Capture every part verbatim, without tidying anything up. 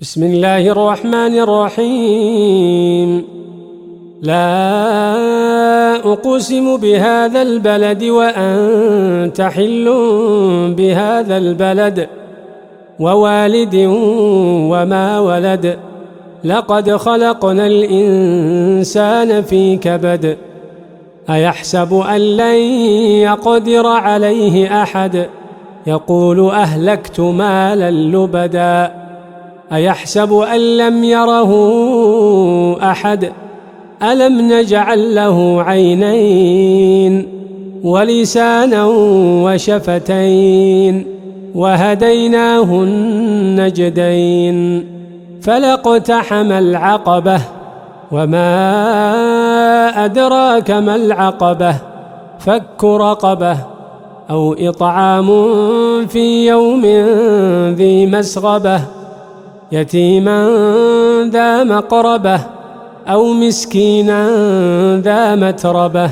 بسم الله الرحمن الرحيم. لا أقسم بهذا البلد وأنت حل بهذا البلد ووالد وما ولد لقد خلقنا الإنسان في كبد أيحسب أن لن يقدر عليه أحد يقول أهلكت مالا لبدا أيحسب أن لم يره أحد ألم نجعل له عينين ولسانا وشفتين وهديناه النجدين فلاقتحم العقبة وما أدراك ما العقبة فك رقبة أو إطعام في يوم ذي مسغبة يتيما ذا مقربة أو مسكينا ذا متربة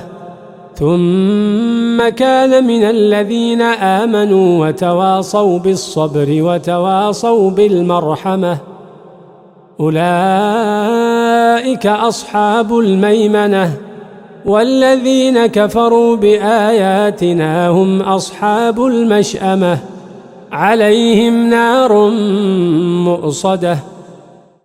ثم كان من الذين آمنوا وتواصوا بالصبر وتواصوا بالمرحمة أولئك أصحاب الميمنة والذين كفروا بآياتنا هم أصحاب المشأمة عليهم نار مؤصدة